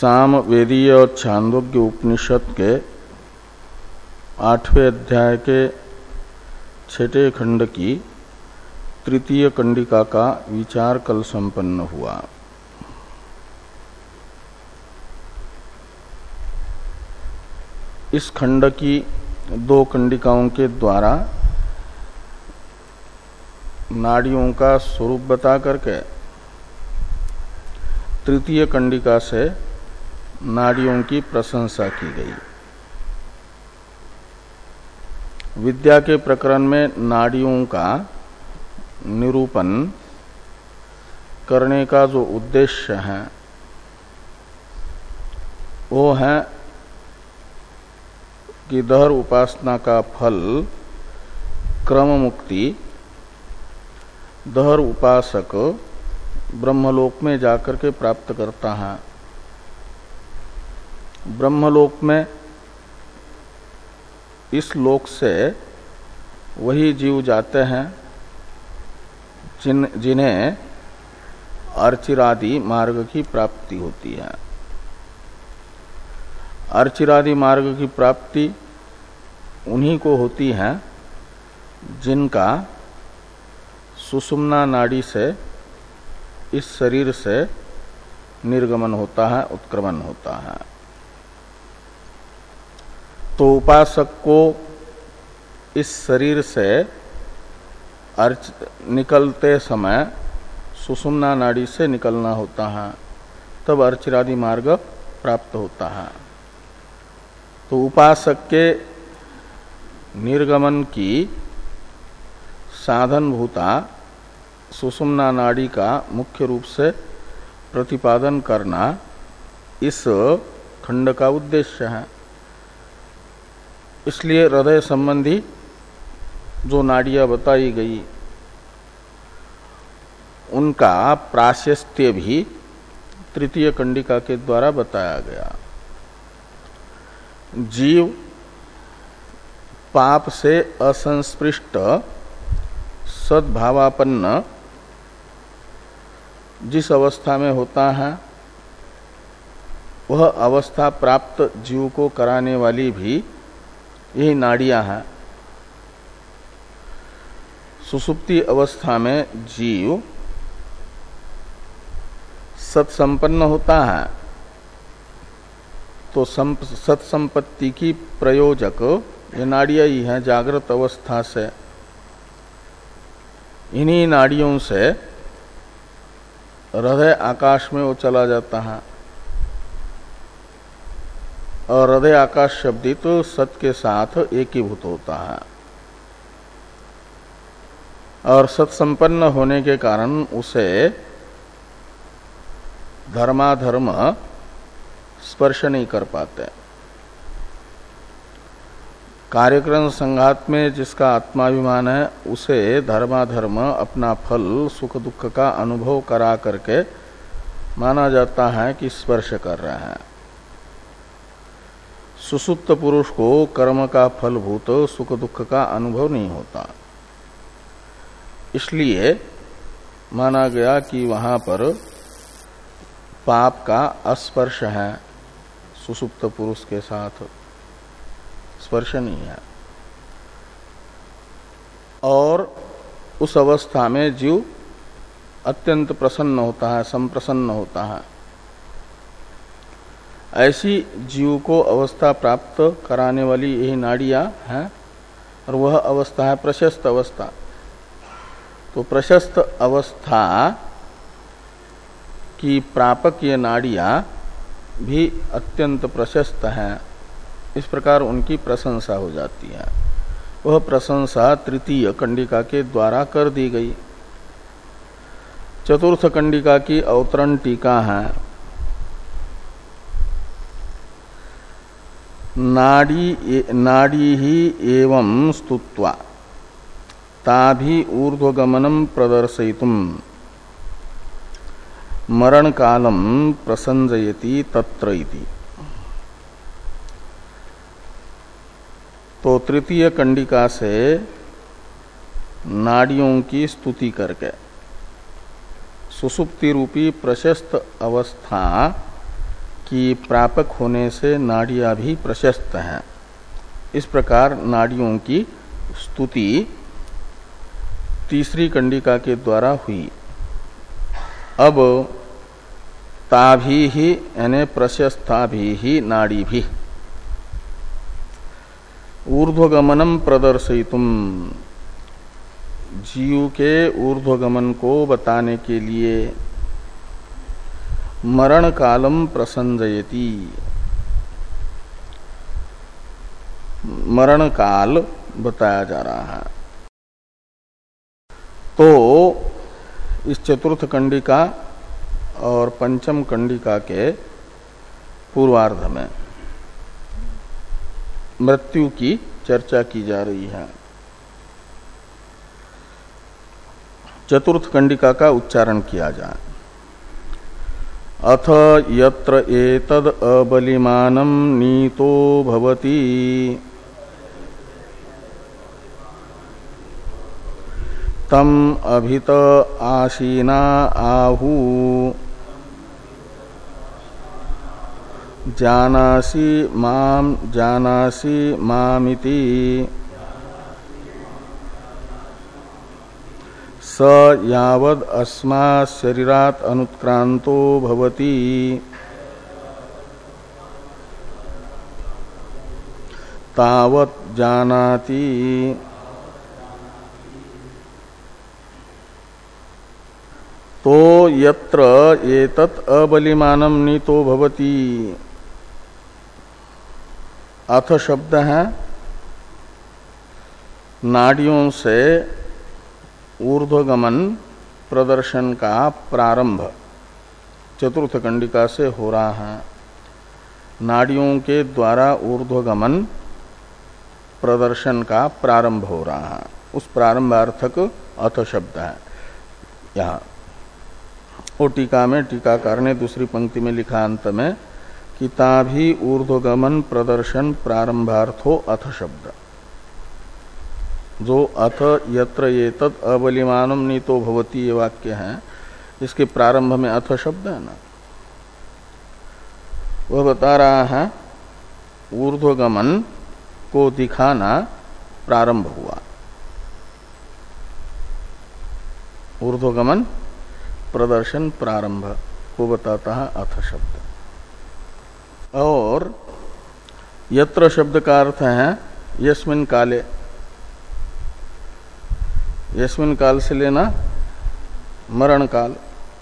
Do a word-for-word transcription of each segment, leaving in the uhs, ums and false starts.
सामवेदीय और छांदोग्य उपनिषद के आठवें अध्याय के छठे खंड की तृतीय कंडिका का विचार कल संपन्न हुआ। इस खंड की दो कंडिकाओं के द्वारा नाड़ियों का स्वरूप बता करके तृतीय कंडिका से नाड़ियों की प्रशंसा की गई। विद्या के प्रकरण में नाड़ियों का निरूपण करने का जो उद्देश्य है वो है कि दहर उपासना का फल क्रम मुक्ति दहर उपासक ब्रह्मलोक में जाकर के प्राप्त करता है। ब्रह्मलोक में इस लोक से वही जीव जाते हैं जिन जिन्हें अर्चिरादि मार्ग की प्राप्ति होती है। अर्चिरादि मार्ग की प्राप्ति उन्हीं को होती है जिनका सुषुम्ना नाड़ी से इस शरीर से निर्गमन होता है, उत्क्रमण होता है। तो उपासक को इस शरीर से अर्च निकलते समय सुषुम्ना नाड़ी से निकलना होता है, तब अर्चिरादि मार्ग प्राप्त होता है। तो उपासक के निर्गमन की साधनभूता सुषुम्ना नाड़ी का मुख्य रूप से प्रतिपादन करना इस खंड का उद्देश्य है। इसलिए हृदय संबंधी जो नाड़ियां बताई गई उनका प्राशस्त्य भी तृतीय कंडिका के द्वारा बताया गया। जीव पाप से असंस्पृष्ट सद्भावापन्न जिस अवस्था में होता है वह अवस्था प्राप्त जीव को कराने वाली भी यही नाड़ियां हैं। सुसुप्ति अवस्था में जीव सत्संपन्न होता है तो सत्संपत्ति की प्रयोजक ये नाड़ियां ही हैं। जागृत अवस्था से इन्हीं नाड़ियों से हृदय आकाश में वो चला जाता है और हृदय आकाश शब्दित तो सत के साथ एकीभूत होता है और सत्संपन्न होने के कारण उसे धर्माधर्म स्पर्श नहीं कर पाते। कार्यक्रम संघात में जिसका आत्माभिमान है उसे धर्माधर्म अपना फल सुख दुख का अनुभव करा करके माना जाता है कि स्पर्श कर रहे हैं। सुसुप्त पुरुष को कर्म का फलभूत सुख दुख का अनुभव नहीं होता। इसलिए माना गया कि वहां पर पाप का अस्पर्श है, सुसुप्त पुरुष के साथ स्पर्श नहीं है। और उस अवस्था में जीव अत्यंत प्रसन्न होता है, संप्रसन्न होता है। ऐसी जीव को अवस्था प्राप्त कराने वाली यही नाड़ियां हैं और वह अवस्था है प्रशस्त अवस्था। तो प्रशस्त अवस्था की प्रापक ये नाड़ियां भी अत्यंत प्रशस्त हैं। इस प्रकार उनकी प्रशंसा हो जाती है। वह प्रशंसा तृतीय कंडिका के द्वारा कर दी गई। चतुर्थ कंडिका की अवतरण टीका है। नाड़ी नाड़ी ही एवं स्तुत्वा ताभि ऊर्ध्वगमनम प्रदर्शयितुम मरण कालम प्रसंजयति तत्र इति। तो तृतीय कंडिका से नाड़ियों की स्तुति करके सुसुप्ति रूपी प्रशस्त अवस्था कि प्रापक होने से नाड़ियां भी प्रशस्त हैं। इस प्रकार नाड़ियों की स्तुति तीसरी कंडिका के द्वारा हुई। अब ताभी ही यानी प्रशस्ता भी ही नाड़ी भी ऊर्ध्वगमनम प्रदर्शयितुम, जीव के ऊर्ध्वगमन को बताने के लिए मरण कालम प्रसंजयति, मरण काल बताया जा रहा है। तो इस चतुर्थ कंडिका और पंचम कंडिका के पूर्वार्ध में मृत्यु की चर्चा की जा रही है। चतुर्थ कंडिका का उच्चारण किया जाए। अथ यत्र एतद अबलिमानं नीतो भवति तम अभित आशीना आहु जानासि माम जानासि मामिति स यावद अस्मात् शरीरात् अनुत्क्रांतो भवति तावत् जानाति। तो यत्र एतत् अबलिमानं नीतो भवति, अथ शब्द है नाड़ियों से ऊर्ध्वगमन प्रदर्शन का प्रारंभ चतुर्थ कंडिका से हो रहा है। नाड़ियों के द्वारा ऊर्ध्वगमन प्रदर्शन का प्रारंभ हो रहा है, उस प्रारंभार्थक अथ शब्द है यहाँ। और टीका में टीकाकार ने दूसरी पंक्ति में लिखा अंत में कि ताभी ऊर्ध्वगमन प्रदर्शन प्रारंभार्थो अथ शब्द, जो अथ यत्र एतत् अबलिमानं नीतो भवति ये वाक्य है, इसके प्रारंभ में अथ शब्द है ना, वह बता रहा है ऊर्ध्वगमन को दिखाना प्रारंभ हुआ। ऊर्ध्वगमन प्रदर्शन प्रारंभ को बताता है अथ शब्द। और यत्र शब्द का अर्थ है यस्मिन काले, यस्मिन काल से लेना मरण काल।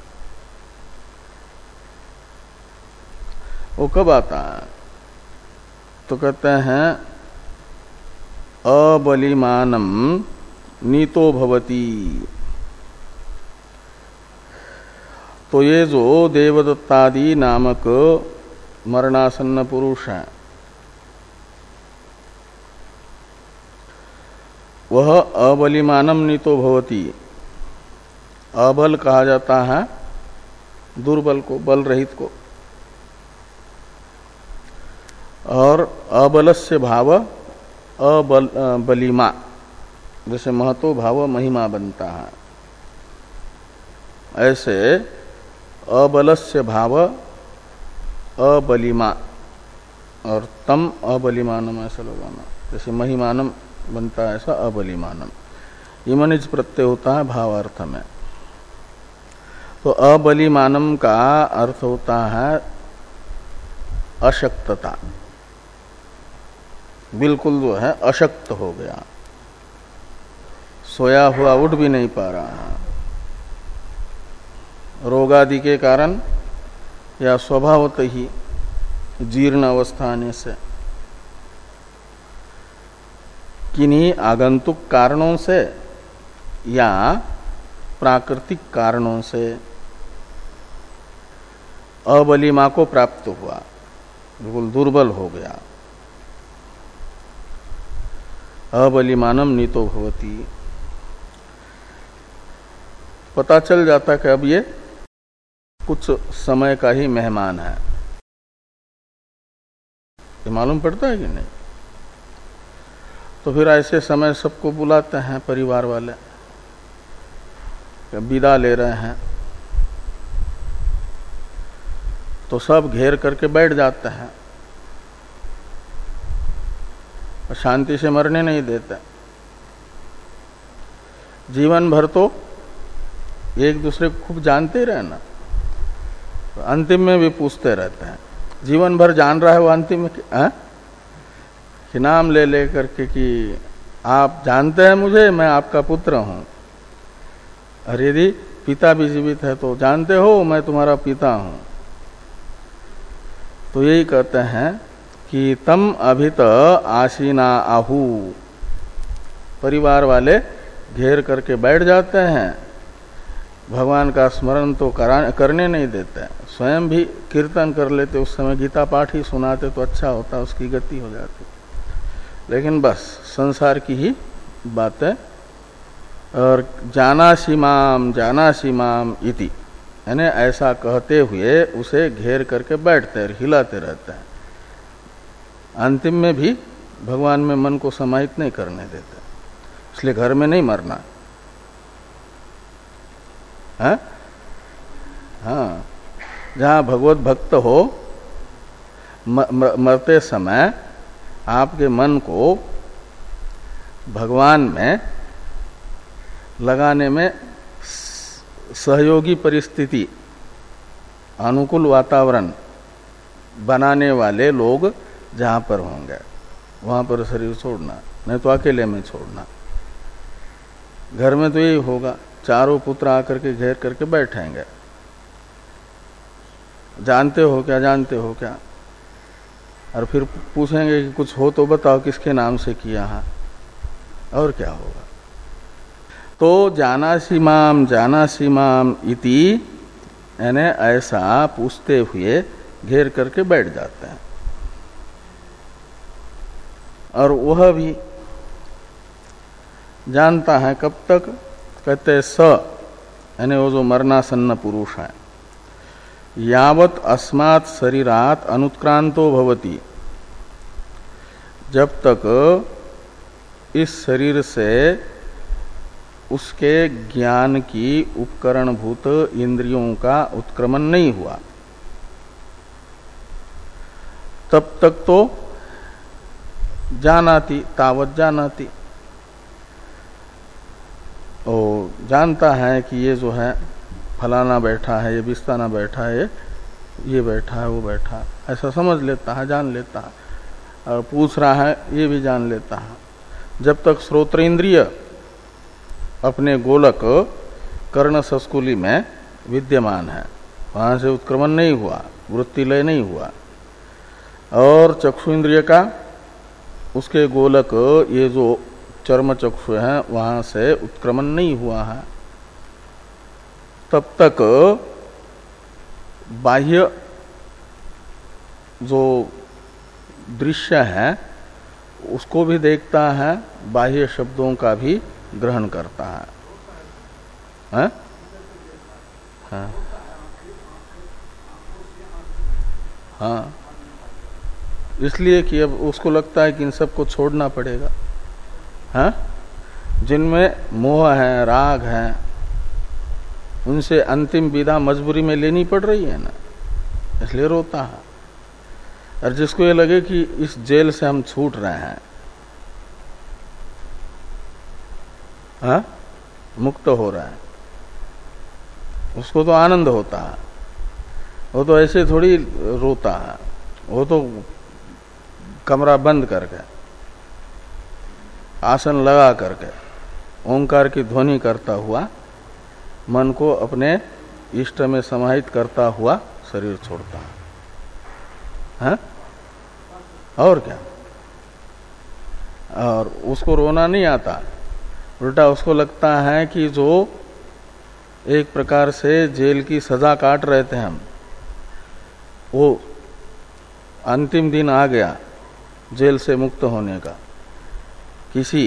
वो कब आता है? तो कहते हैं अबलिमानं नीतो भवति। तो ये जो देवदत्तादि नामक मरणासन्न पुरुष है, वह अबलिमानं नीतो भवति। अबल कहा जाता है दुर्बल को, बल रहित को, और अबलस्य भाव अबल बलिमा, जैसे महतो भाव महिमा बनता है, ऐसे अबलस्य भाव अबलिमा और तम अबलिमानम ऐसा लगाना, जैसे महिमानम बनता है ऐसा अबलिमानम। इमनिज प्रत्यय होता है भावार्थ में। तो अबलिमानम का अर्थ होता है अशक्तता, बिल्कुल जो है अशक्त हो गया, सोया हुआ उठ भी नहीं पा रहा है, रोगादि के कारण या स्वभावत ही जीर्ण अवस्था आने से, किन्हीं आगंतुक कारणों से या प्राकृतिक कारणों से अबलिमा को प्राप्त हुआ, बिल्कुल दुर्बल हो गया। अबलिमानं नीतो भवति, पता चल जाता कि अब ये कुछ समय का ही मेहमान है, ये मालूम पड़ता है कि नहीं? तो फिर ऐसे समय सबको बुलाते हैं परिवार वाले, विदा ले रहे हैं, तो सब घेर करके बैठ जाते हैं और शांति से मरने नहीं देते। जीवन भर तो एक दूसरे को खूब जानते रहे ना, तो अंतिम में भी पूछते रहते हैं। जीवन भर जान रहा है वो, अंतिम में आ? कि नाम ले ले करके कि आप जानते हैं मुझे, मैं आपका पुत्र हूं। और यदि पिता भी जीवित है तो जानते हो मैं तुम्हारा पिता हूं। तो यही कहते हैं कि तम अभित आसीना आहू, परिवार वाले घेर करके बैठ जाते हैं, भगवान का स्मरण तो करने नहीं देते, स्वयं भी कीर्तन कर लेते, उस समय गीता पाठ ही सुनाते तो अच्छा होता, उसकी गति हो जाती। लेकिन बस संसार की ही बातें। और जानासि माम जानासि माम इति, यानी ऐसा कहते हुए उसे घेर करके बैठते हैं, हिलाते रहते हैं। अंतिम में भी भगवान में मन को समाहित नहीं करने देते, इसलिए घर में नहीं मरना है। हाँ, जहाँ भगवत भक्त हो, म, म, मरते समय आपके मन को भगवान में लगाने में सहयोगी परिस्थिति, अनुकूल वातावरण बनाने वाले लोग जहाँ पर होंगे वहाँ पर शरीर छोड़ना, नहीं तो अकेले में छोड़ना। घर में तो यही होगा, चारों पुत्र आकर के घेर करके बैठेंगे, जानते हो क्या, जानते हो क्या, और फिर पूछेंगे कि कुछ हो तो बताओ, किसके नाम से किया है, और क्या होगा। तो जानासि माम जानासि माम इति, यानी ऐसा पूछते हुए घेर करके बैठ जाते हैं। और वह भी जानता है कब तक, कहते स, यानी वो जो मरणासन्न पुरुष है, यावत अस्मात् शरीरात अनुत्क्रांतो भवति, जब तक इस शरीर से उसके ज्ञान की उपकरणभूत इंद्रियों का उत्क्रमण नहीं हुआ, तब तक तो जानाति, तावत जानाति, ओ जानता है कि ये जो है फलाना बैठा है, ये बिस्ताना बैठा है, ये बैठा है, वो बैठा है, ऐसा समझ लेता है, जान लेता है। और पूछ रहा है ये भी जान लेता है। जब तक श्रोत्रेंद्रिय अपने गोलक कर्ण संस्कुली में विद्यमान है, वहां से उत्क्रमण नहीं हुआ, वृत्तिलय नहीं हुआ। और चक्षु इंद्रिय का उसके गोलक ये जो चर्म चक्षु है वहां से उत्क्रमण नहीं हुआ है, तब तक बाह्य जो दृश्य है उसको भी देखता है, बाह्य शब्दों का भी ग्रहण करता है, है? हाँ हाँ, इसलिए कि अब उसको लगता है कि इन सबको छोड़ना पड़ेगा। हाँ, जिनमें मोह है, राग है, उनसे अंतिम विदा मजबूरी में लेनी पड़ रही है ना, इसलिए रोता है। और जिसको ये लगे कि इस जेल से हम छूट रहे हैं, हाँ, मुक्त हो रहा है, उसको तो आनंद होता है। वो तो ऐसे थोड़ी रोता है, वो तो कमरा बंद करके, आसन लगा करके, ओंकार की ध्वनि करता हुआ, मन को अपने इष्ट में समाहित करता हुआ शरीर छोड़ता है, हाँ? और क्या। और उसको रोना नहीं आता, उल्टा उसको लगता है कि जो एक प्रकार से जेल की सजा काट रहे थे हम, वो अंतिम दिन आ गया जेल से मुक्त होने का। किसी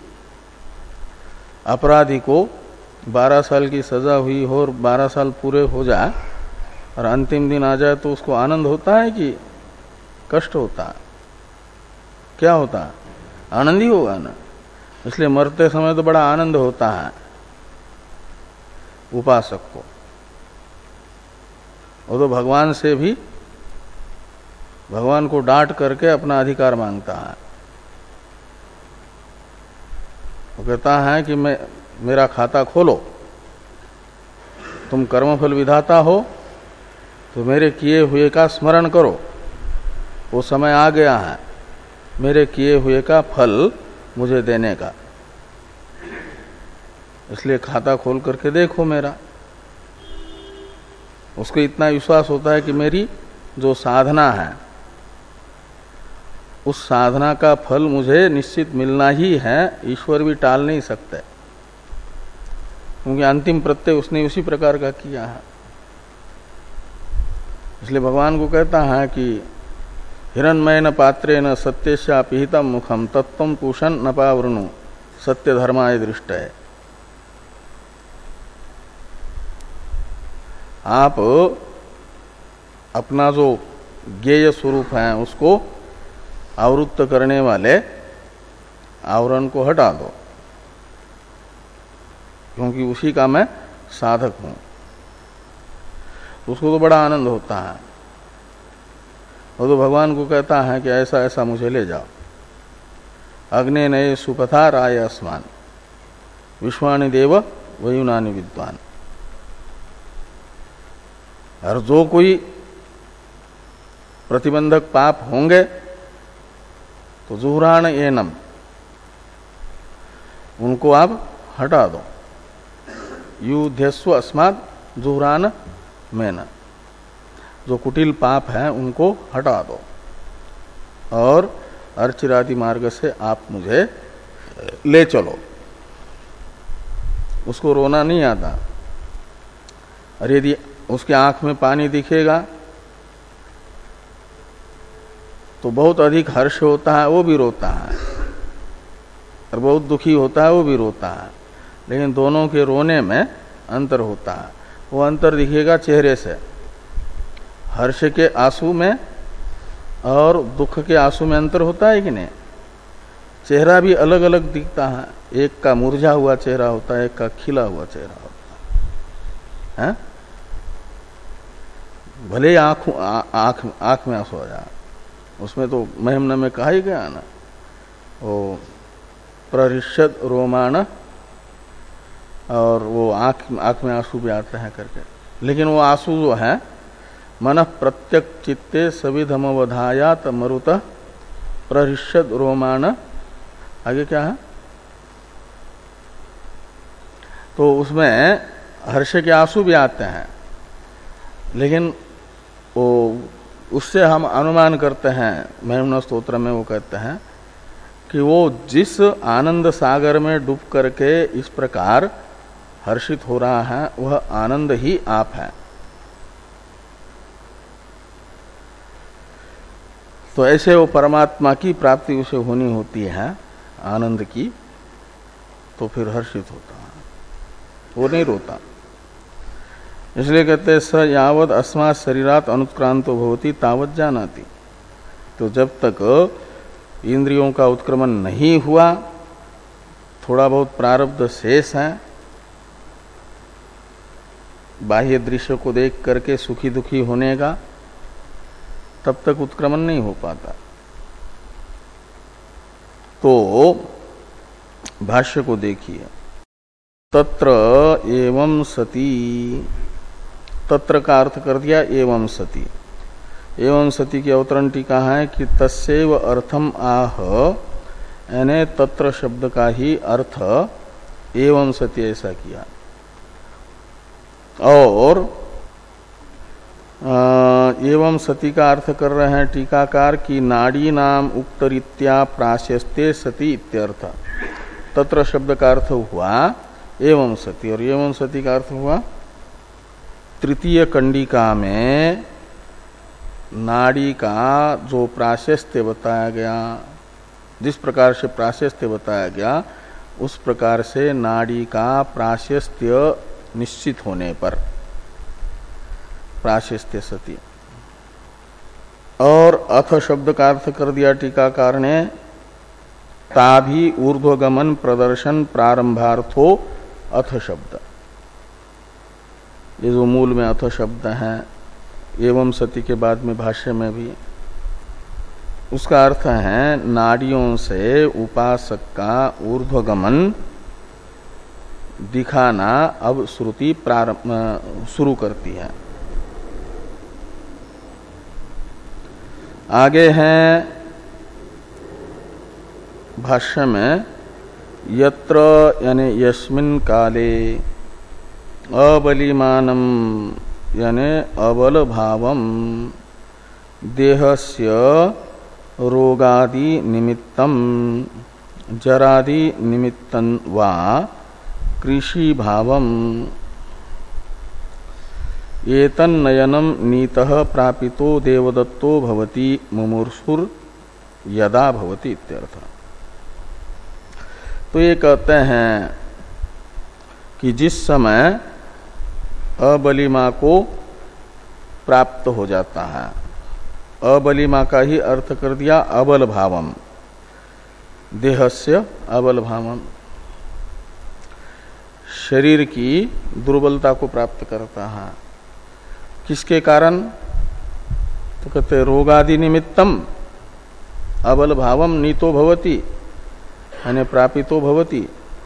अपराधी को बारह साल की सजा हुई हो और बारह साल पूरे हो जाए और अंतिम दिन आ जाए तो उसको आनंद होता है कि कष्ट होता है? क्या होता है? आनंद ही होगा ना। इसलिए मरते समय तो बड़ा आनंद होता है उपासक को, वो तो भगवान से भी, भगवान को डांट करके अपना अधिकार मांगता है। वो कहता है कि मैं मेरा खाता खोलो, तुम कर्मफल विधाता हो तो मेरे किए हुए का स्मरण करो, वो समय आ गया है मेरे किए हुए का फल मुझे देने का, इसलिए खाता खोल करके देखो मेरा। उसको इतना विश्वास होता है कि मेरी जो साधना है उस साधना का फल मुझे निश्चित मिलना ही है, ईश्वर भी टाल नहीं सकते, क्योंकि अंतिम प्रत्यय उसने उसी प्रकार का किया है। इसलिए भगवान को कहता है कि हिरण्मयेन पात्रेण सत्यस्या पिहितम मुखम तत्त्वं पूषन् न पावृणु सत्य धर्माय दृष्टये। आप अपना जो ज्ञेय स्वरूप है उसको आवृत्त करने वाले आवरण को हटा दो, क्योंकि उसी का मैं साधक हूं। उसको तो बड़ा आनंद होता है, वो तो भगवान को कहता है कि ऐसा ऐसा मुझे ले जाओ। अग्ने नये सुपथा राय अस्मान विश्वानि देव वयुनानि विद्वान। और जो कोई प्रतिबंधक पाप होंगे तो जुहराण एनम, उनको आप हटा दो। युध्यस्व अस्मात् जुहरान मेन, जो कुटिल पाप है उनको हटा दो और अर्चिरादि मार्ग से आप मुझे ले चलो। उसको रोना नहीं आता, और यदि उसके आंख में पानी दिखेगा तो बहुत अधिक हर्ष होता है, वो भी रोता है, और बहुत दुखी होता है, वो भी रोता है, लेकिन दोनों के रोने में अंतर होता है। वो अंतर दिखेगा चेहरे से, हर्ष के आंसू में और दुख के आंसू में अंतर होता है कि नहीं। चेहरा भी अलग अलग दिखता है, एक का मुरझा हुआ चेहरा होता है, एक का खिला हुआ चेहरा होता है, है? भले आंख आंख आंख में आंसू आ जाए, उसमें तो महिमन में कहा ही गया ना, वो प्ररिषद रोमाण, और वो आंख आंख में आंसू भी आते हैं करके। लेकिन वो आंसू जो है मन प्रत्यक चित्ते सविधमवधायात मरुत प्ररिषद रोमाण, आगे क्या है, तो उसमें हर्ष के आंसू भी आते हैं, लेकिन वो उससे हम अनुमान करते हैं, महिमन स्तोत्र में वो कहते हैं कि वो जिस आनंद सागर में डूब करके इस प्रकार हर्षित हो रहा है वह आनंद ही आप है। तो ऐसे वो परमात्मा की प्राप्ति उसे होनी होती है आनंद की, तो फिर हर्षित होता है, वो नहीं रोता। इसलिए कहते स यावद अस्मात् शरीरात अनुत्क्रांतो भवति तावत जानाति। तो जब तक इंद्रियों का उत्क्रमण नहीं हुआ, थोड़ा बहुत प्रारब्ध शेष है, बाह्य दृश्य को देख करके सुखी दुखी होने का, तब तक उत्क्रमण नहीं हो पाता। तो भाष्य को देखिए, तत्र एवं सती, तत्र का अर्थ कर दिया एवं सती। एवं सती की अवतरण टीका है कि तस्यैव अर्थम आह, यानी तत्र शब्द का ही अर्थ एवं सती ऐसा किया। और एवं सती का अर्थ कर रहे हैं टीकाकार की नाड़ी नाम उक्तरीत्या प्राशस्ते सती इत्यर्थ। तत्र शब्द का अर्थ हुआ एवं सती, और एवं सती का अर्थ हुआ तृतीय कंडिका में नाड़ी का जो प्राशस्त्य बताया गया, जिस प्रकार से प्राशस्त्य बताया गया उस प्रकार से नाड़ी का प्राशस्त्य निश्चित होने पर प्राशस्त्य सती। और अथ शब्द का अर्थ कर दिया टीकाकार ने ताभि ऊर्ध्वगमन प्रदर्शन प्रारंभार्थो अथ शब्द। ये जो मूल में अथ शब्द है एवं सति के बाद में भाष्य में भी। उसका अर्थ है नाड़ियों से उपासक का ऊर्ध्वगमन दिखाना अब श्रुति प्रारंभ शुरू करती है। आगे है भाष्य में यत्र यानी यस्मिन् काले अबलिमानम यानी अबल भावम देहस्य रोगादि निमित्तम जरादि निमित्तं वा कृषि भावम एतन्नयनम नीतः प्रापितो देवदत्तो भवति मुमुर्षुर यदा भवति इत्यर्थ। तो ये कहते हैं कि जिस समय अबलिमा को प्राप्त हो जाता है, अबलिमा का ही अर्थ कर दिया अबल भावम, देहस्य अबल भावम, शरीर की दुर्बलता को प्राप्त करता है। किसके कारण? तो कहते रोगादि निमित्तम अबल भावम नीतो भवति यानी प्रापितो भवति।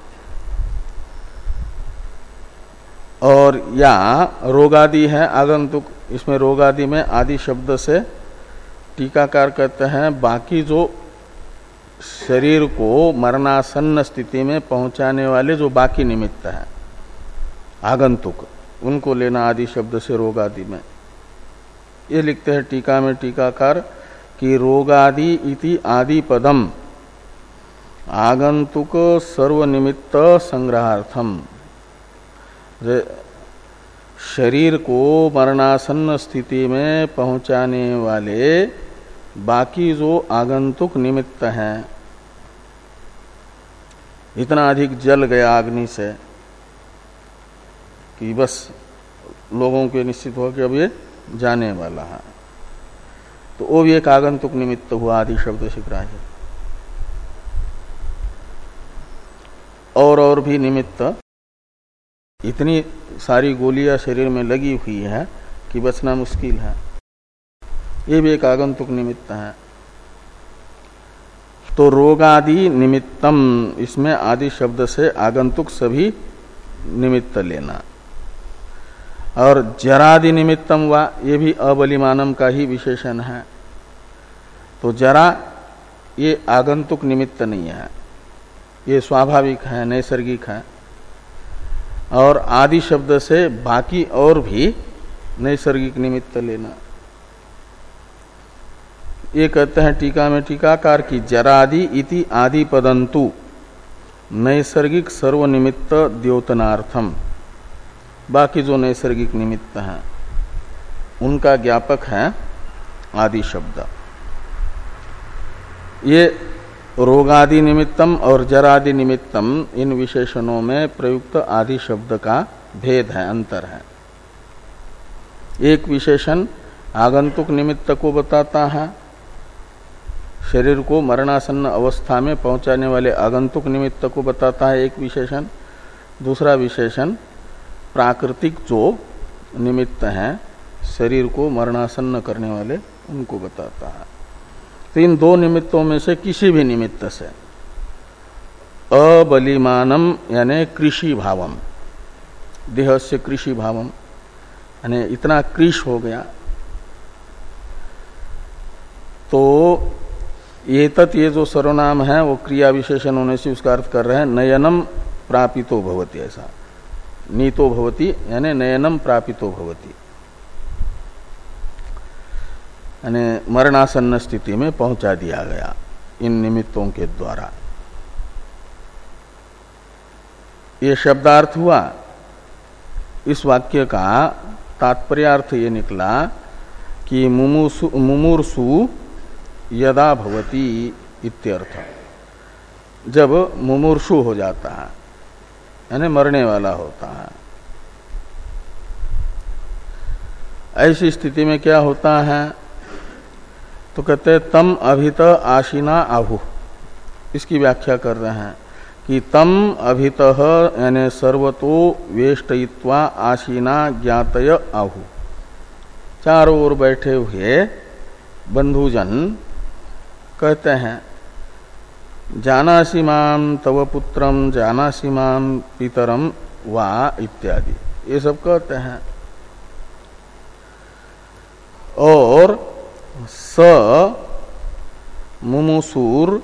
और या रोगादि है आगंतुक, इसमें रोगादि में आदि शब्द से टीकाकार कहते हैं बाकी जो शरीर को मरणासन्न स्थिति में पहुंचाने वाले जो बाकी निमित्त हैं आगंतुक, उनको लेना आदि शब्द से रोगादि में। ये लिखते हैं टीका में टीकाकार कि रोगादि इति आदि पदम आगंतुक सर्वनिमित्त संग्रहार्थम। शरीर को मरणासन्न स्थिति में पहुंचाने वाले बाकी जो आगंतुक निमित्त हैं, इतना अधिक जल गया अग्नि से कि बस लोगों के निश्चित हो कि अब ये जाने वाला है, तो वो भी एक आगंतुक निमित्त हुआ आदि शब्द से ग्राह्य। और और भी निमित्त, इतनी सारी गोलियां शरीर में लगी हुई है कि बचना मुश्किल है, ये भी एक आगंतुक निमित्त है। तो रोगादि निमित्तम, इसमें आदि शब्द से आगंतुक सभी निमित्त लेना। और जरादि निमित्तम वा, ये भी अबलिमानम का ही विशेषण है। तो जरा ये आगंतुक निमित्त नहीं है, ये स्वाभाविक है, नैसर्गिक है। और आदि शब्द से बाकी और भी नैसर्गिक निमित्त लेना। ये कहते हैं टीका में टीकाकार की जरादि इति आदि पदंतु नैसर्गिक सर्वनिमित्त द्योतनार्थम। बाकी जो नैसर्गिक निमित्त हैं उनका ज्ञापक है आदि शब्द। ये रोगादि निमित्तम और जरादि निमित्तम, इन विशेषणों में प्रयुक्त आदि शब्द का भेद है, अंतर है। एक विशेषण आगंतुक निमित्त को बताता है, शरीर को मरणासन्न अवस्था में पहुंचाने वाले आगंतुक निमित्त को बताता है एक विशेषण। दूसरा विशेषण प्राकृतिक जो निमित्त हैं शरीर को मरणासन्न करने वाले, उनको बताता है। तो इन दो निमित्तों में से किसी भी निमित्त से अबलिमानम यानी कृषि भावम, देह से कृषि भावम यानी इतना कृष हो गया, तो ये तत् ये जो सर्वनाम है वो क्रिया विशेषण होने से उसका अर्थ कर रहे हैं नयनम प्रापितो भवति। ऐसा नीतो भवति यानी नयनम प्रापितो भवति, यानी मरणासन्न स्थिति में पहुंचा दिया गया इन निमित्तों के द्वारा। ये शब्दार्थ हुआ। इस वाक्य का तात्पर्यार्थ ये निकला कि मुमुसु मुमुर्सु यदा भवति इत्यर्थ। जब मुमुर्षु हो जाता है यानी मरने वाला होता है, ऐसी स्थिति में क्या होता है? तो कहते तम अभित आशीना आहु। इसकी व्याख्या कर रहे हैं कि तम अभित यानी सर्वतो वेष्टयित्वा आशीना ज्ञातय आहु। चारों ओर बैठे हुए बंधुजन कहते हैं जानासि माम तव पुत्रम जानासि माम पितरम वा इत्यादि, ये सब कहते हैं। और स मुमुसूर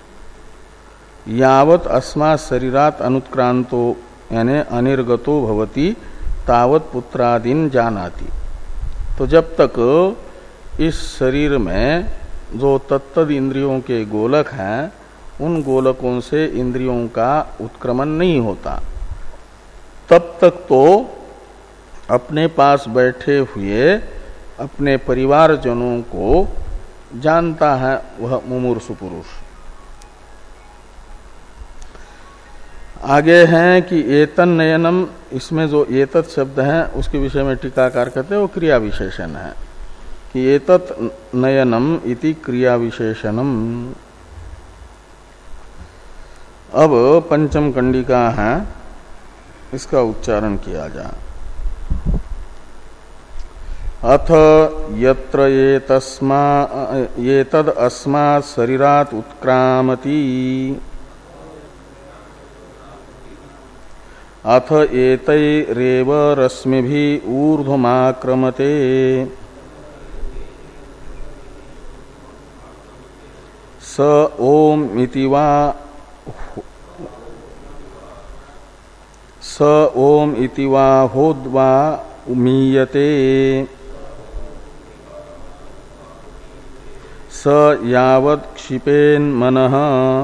यावत अस्मात् शरीरात अनुत्क्रांतो यानी अनिर्गतो भवति तावत पुत्रादीन जानाति। तो जब तक इस शरीर में जो तत्तद इंद्रियों के गोलक हैं उन गोलकों से इंद्रियों का उत्क्रमण नहीं होता, तब तक तो अपने पास बैठे हुए अपने परिवारजनों को जानता है वह मुमूर्षु पुरुष। आगे हैं कि एतन नयनम, इसमें जो एतत् शब्द है उसके विषय में टीकाकार कहते हैं वो क्रिया विशेषण है कि एतत् नयनम इति क्रिया विशेषणम। अब पंचम कंडिका है, इसका उच्चारण किया जाए। अथ यत्र एतस्मा एतद् अस्मात् शरीरात् उत्क्रामति अथ एतैरेव रश्मिभिः ऊर्ध्वमाक्रमते स ओम इति वा स ओम इति वा होद्वा उमीयते स यावत् क्षिपेन् मनः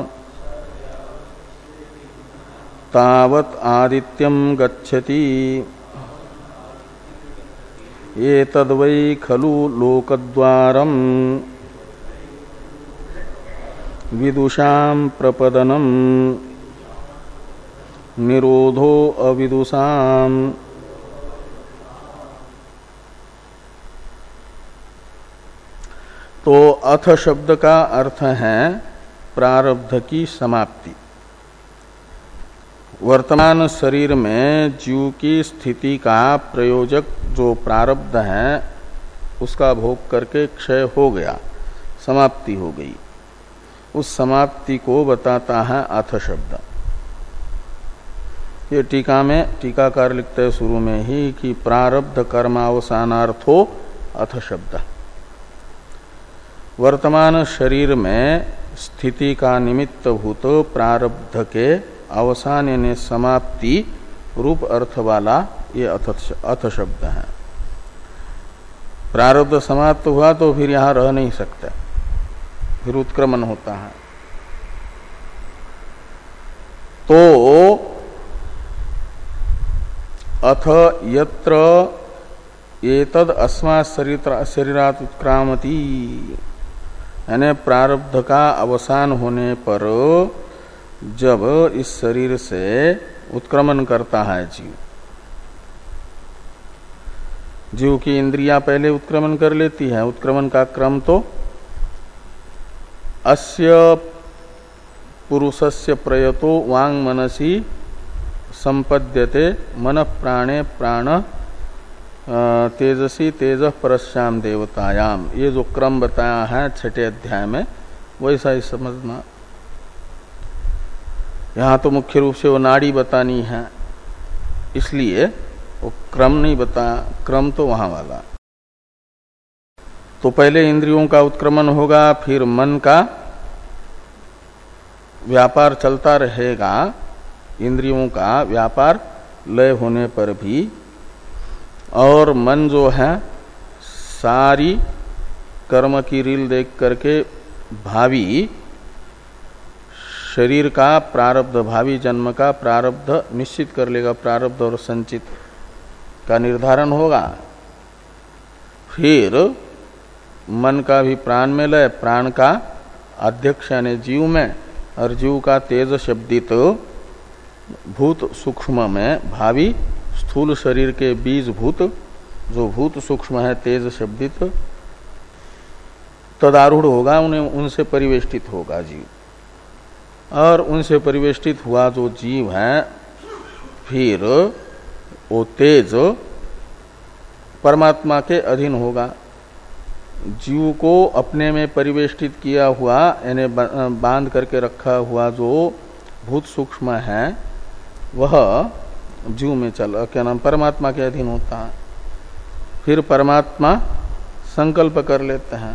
तावत् आदित्यं गच्छति एतद्वै खलु लोकद्वारम् विदुषां प्रपदनम् निरोधो अविदुषाम्। तो अथ शब्द का अर्थ है प्रारब्ध की समाप्ति। वर्तमान शरीर में जीव की स्थिति का प्रयोजक जो प्रारब्ध है उसका भोग करके क्षय हो गया, समाप्ति हो गई, उस समाप्ति को बताता है अथ शब्द। ये टीका में टीकाकार लिखते हैं शुरू में ही कि प्रारब्ध कर्मावसानार्थो अथ शब्द। वर्तमान शरीर में स्थिति का निमित्त भूत प्रारब्ध के अवसान यानी समाप्ति रूप अर्थ वाला ये अथ शब्द है। प्रारब्ध समाप्त हुआ तो फिर यहां रह नहीं सकता, फिर उत्क्रमण होता है। तो अथ यत्र एतद् अस्मात् शरीरात् उत्क्रामति यानी प्रारब्ध का अवसान होने पर जब इस शरीर से उत्क्रमण करता है जीव, जीव की इंद्रियां पहले उत्क्रमण कर लेती है। उत्क्रमण का क्रम तो अस्य पुरुषस्य प्रयतो वांग मनसी संपद्यते मन प्राणे प्राण तेजसी तेज परस्याम देवतायाम। ये जो क्रम बताया है छठे अध्याय में वैसा ही समझना। यहाँ तो मुख्य रूप से वो नाड़ी बतानी है, इसलिए वो क्रम नहीं बताया, क्रम तो वहां वाला। तो पहले इंद्रियों का उत्क्रमण होगा, फिर मन का व्यापार चलता रहेगा। इंद्रियों का व्यापार लय होने पर भी, और मन जो है सारी कर्म की रील देख करके भावी शरीर का प्रारब्ध, भावी जन्म का प्रारब्ध निश्चित कर लेगा। प्रारब्ध और संचित का निर्धारण होगा। फिर मन का भी प्राण में लय, प्राण का अध्यक्ष यानी जीव में, और जीव का तेज शब्दित भूत सूक्ष्म में, भावी स्थूल शरीर के बीज भूत जो भूत सूक्ष्म है तेज शब्दित, तदारूढ़ होगा, उन्हें उनसे परिवेष्टित होगा जीव। और उनसे परिवेष्टित हुआ जो जीव है, फिर वो तेज परमात्मा के अधीन होगा। जीव को अपने में परिवेष्टित किया हुआ यानी बांध करके रखा हुआ जो भूत सूक्ष्म है वह जीव में चल क्या नाम परमात्मा के अधीन होता है। फिर परमात्मा संकल्प कर लेते हैं।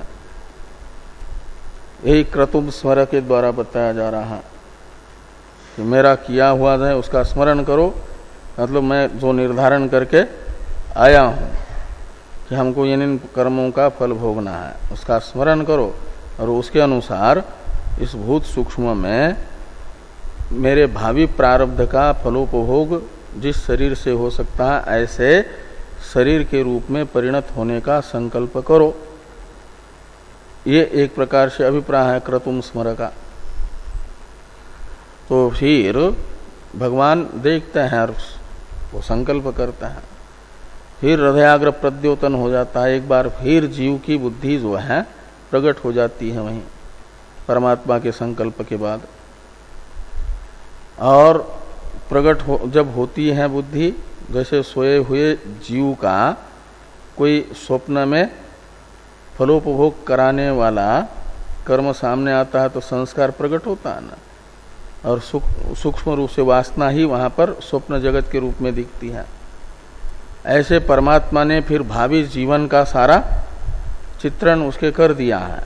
यही क्रतुब स्मर के द्वारा बताया जा रहा है कि मेरा किया हुआ है उसका स्मरण करो, मतलब मैं जो निर्धारण करके आया हूँ कि हमको इन कर्मों का फल भोगना है उसका स्मरण करो और उसके अनुसार इस भूत सूक्ष्म में मेरे भावी प्रारब्ध का फलोपभोग जिस शरीर से हो सकता है ऐसे शरीर के रूप में परिणत होने का संकल्प करो। ये एक प्रकार से अभिप्राय है क्रतुम स्मर का। तो फिर भगवान देखते हैं और वो संकल्प करते हैं, फिर हृदयाग्र प्रद्योतन हो जाता है। एक बार फिर जीव की बुद्धि जो है प्रकट हो जाती है वहीं परमात्मा के संकल्प के बाद। और प्रकट हो जब होती है बुद्धि, जैसे सोए हुए जीव का कोई स्वप्न में फलोपभोग कराने वाला कर्म सामने आता है तो संस्कार प्रकट होता है ना, और सूक्ष्म रूप से वासना ही वहां पर स्वप्न जगत के रूप में दिखती है। ऐसे परमात्मा ने फिर भावी जीवन का सारा चित्रण उसके कर दिया है,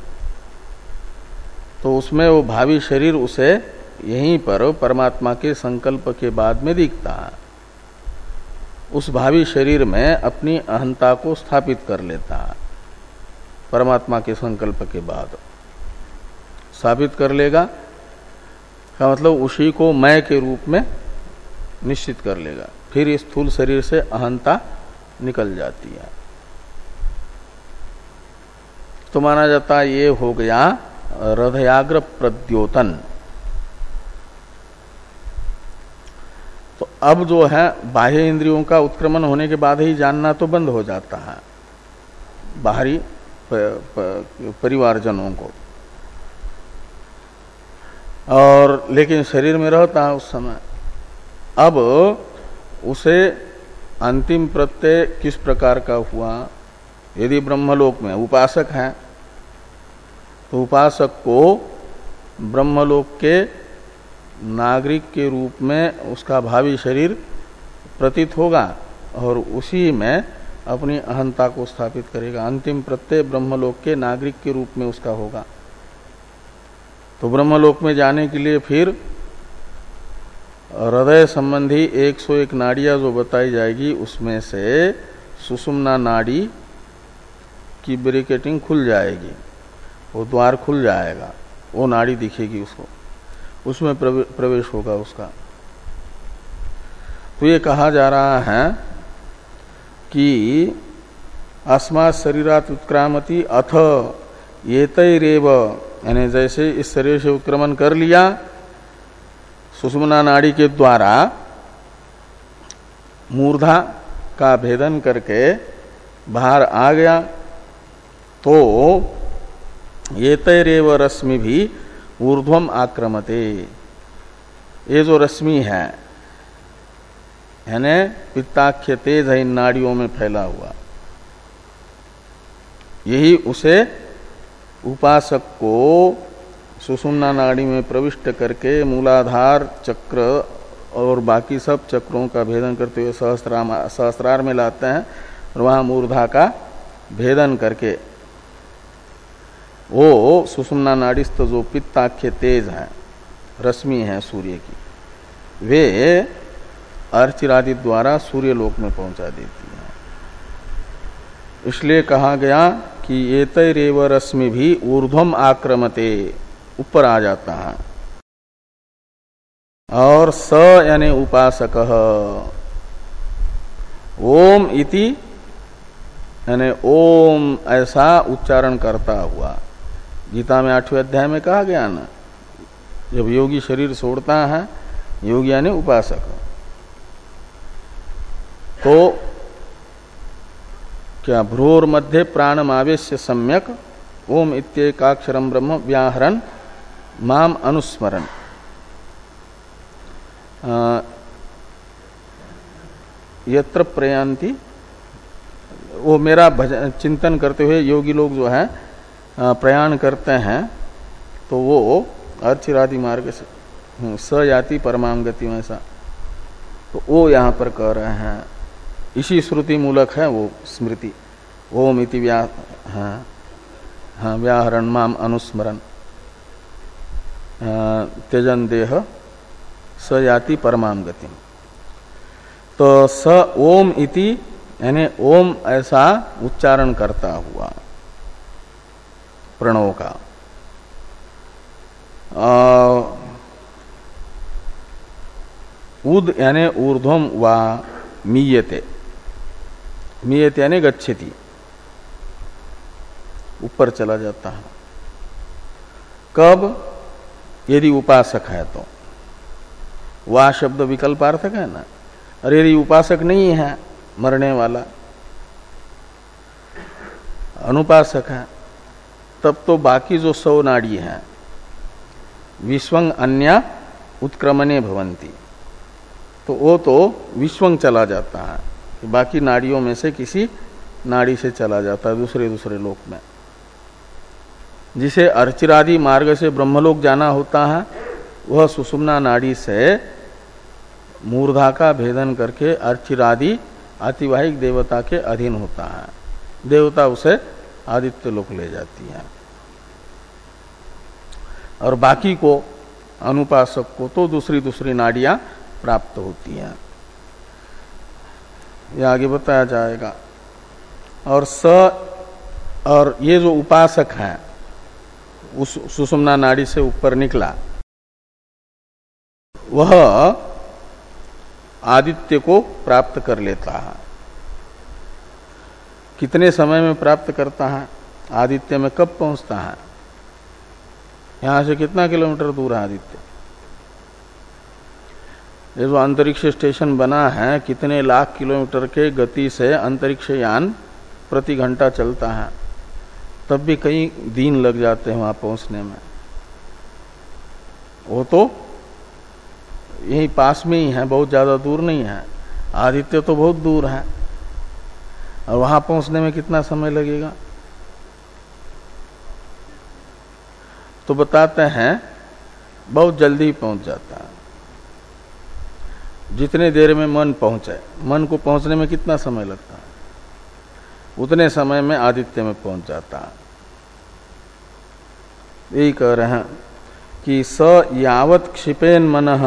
तो उसमें वो भावी शरीर उसे यहीं पर परमात्मा के संकल्प के बाद में दिखता है। उस भावी शरीर में अपनी अहंता को स्थापित कर लेता है परमात्मा के संकल्प के बाद। स्थापित कर लेगा का मतलब उसी को मैं के रूप में निश्चित कर लेगा। फिर इस स्थूल शरीर से अहंता निकल जाती है। तो माना जाता है ये हो गया हृदयाग्र प्रद्योतन। तो अब जो है बाह्य इंद्रियों का उत्क्रमण होने के बाद ही जानना तो बंद हो जाता है बाहरी परिवारजनों को, और लेकिन शरीर में रहता है उस समय। अब उसे अंतिम प्रत्यय किस प्रकार का हुआ? यदि ब्रह्मलोक में उपासक है तो उपासक को ब्रह्मलोक के नागरिक के रूप में उसका भावी शरीर प्रतीत होगा और उसी में अपनी अहंता को स्थापित करेगा। अंतिम प्रत्यय ब्रह्मलोक के नागरिक के रूप में उसका होगा। तो ब्रह्मलोक में जाने के लिए फिर हृदय संबंधी एक सौ एक नाड़ियां जो बताई जाएगी उसमें से सुषुम्ना नाड़ी की ब्रिकेटिंग खुल जाएगी, वो द्वार खुल जाएगा, वो नाड़ी दिखेगी उसको, उसमें प्रवेश होगा उसका। तो ये कहा जा रहा है कि अस्मात् शरीरात् उत्क्रामति अथ एतैरेव, यानी जैसे इस शरीर से उत्क्रमण कर लिया सुषुम्ना नाड़ी के द्वारा, मूर्धा का भेदन करके बाहर आ गया, तो एतैरेव रश्मि भी ऊर्ध्वम आक्रमते। ये जो रश्मि है यानी पित्ताख्य तेज है इन नाड़ियों में फैला हुआ, यही उसे उपासक को सुषुम्ना नाड़ी में प्रविष्ट करके मूलाधार चक्र और बाकी सब चक्रों का भेदन करते हुए सहस्त्रार सहस्त्रार में लाते हैं और वहां मूर्धा का भेदन करके वो सुषुम्ना नाड़ीस्थ जो पित्ताख्य तेज है, रश्मि है सूर्य की, वे अर्चिरादि द्वारा सूर्य लोक में पहुंचा देती है। इसलिए कहा गया कि एतैरेव रश्मि भी ऊर्ध्वम आक्रमते, ऊपर आ जाता है। और स यानी उपासक ओम इति यानी ओम ऐसा उच्चारण करता हुआ, गीता में आठवें अध्याय में कहा गया ना, जब योगी शरीर छोड़ता है, योगी यानी उपासक, तो क्या भ्रूर मध्य प्राणमावेश्य सम्यक ओम इत्येकाक्षरम ब्रह्म व्याहरन माम अनुस्मरन, यत्र प्रयान्ति वो मेरा भजन चिंतन करते हुए योगी लोग जो है प्रयाण करते हैं तो वो अर्चिरादि मार्ग से स याति परमाम गति में ऐसा, तो वो यहाँ पर कह रहे हैं। इसी श्रुति मूलक है वो स्मृति, ओम इति व्या हाँ, हाँ व्याहरण माम अनुस्मरण त्यजन देह स याति परमाम गति। तो स ओम इति यानी ओम ऐसा उच्चारण करता हुआ प्रणव का, उद यानी ऊर्ध्वम वा मीयते, मीयते यानी गच्छति, ऊपर चला जाता है। कब? यदि उपासक है तो, वाह शब्द विकल्पार्थक है ना, और यदि उपासक नहीं है मरने वाला अनुपासक है तब तो बाकी जो सौ नाड़ी हैं विश्वंग अन्या उत्क्रमणे भवंती, तो वो तो विश्वंग चला जाता है, बाकी नाड़ियों में से किसी नाड़ी से चला जाता है दूसरे दूसरे लोक में। जिसे अर्चिरादि मार्ग से ब्रह्मलोक जाना होता है वह सुषुम्ना नाड़ी से मूर्धा का भेदन करके अर्चिरादि आतिवाहिक देवता के अधीन होता है, देवता उसे आदित्य लोक ले जाती है, और बाकी को अनुपासक को तो दूसरी दूसरी नाड़ियां प्राप्त होती हैं। यह आगे बताया जाएगा। और स और ये जो उपासक है उस सुषुम्ना नाड़ी से ऊपर निकला वह आदित्य को प्राप्त कर लेता है। कितने समय में प्राप्त करता है? आदित्य में कब पहुंचता है? यहां से कितना किलोमीटर दूर है आदित्य? ये जो अंतरिक्ष स्टेशन बना है कितने लाख किलोमीटर के गति से अंतरिक्ष यान प्रति घंटा चलता है, तब भी कई दिन लग जाते हैं वहां पहुंचने में। वो तो यही पास में ही है, बहुत ज्यादा दूर नहीं है। आदित्य तो बहुत दूर है, और वहां पहुंचने में कितना समय लगेगा? तो बताते हैं बहुत जल्दी ही पहुंच जाता है। जितने देर में मन पहुंचे, मन को पहुंचने में कितना समय लगता है, उतने समय में आदित्य में पहुंच जाता है। यही कह रहे हैं कि स यावत क्षिपेन मनः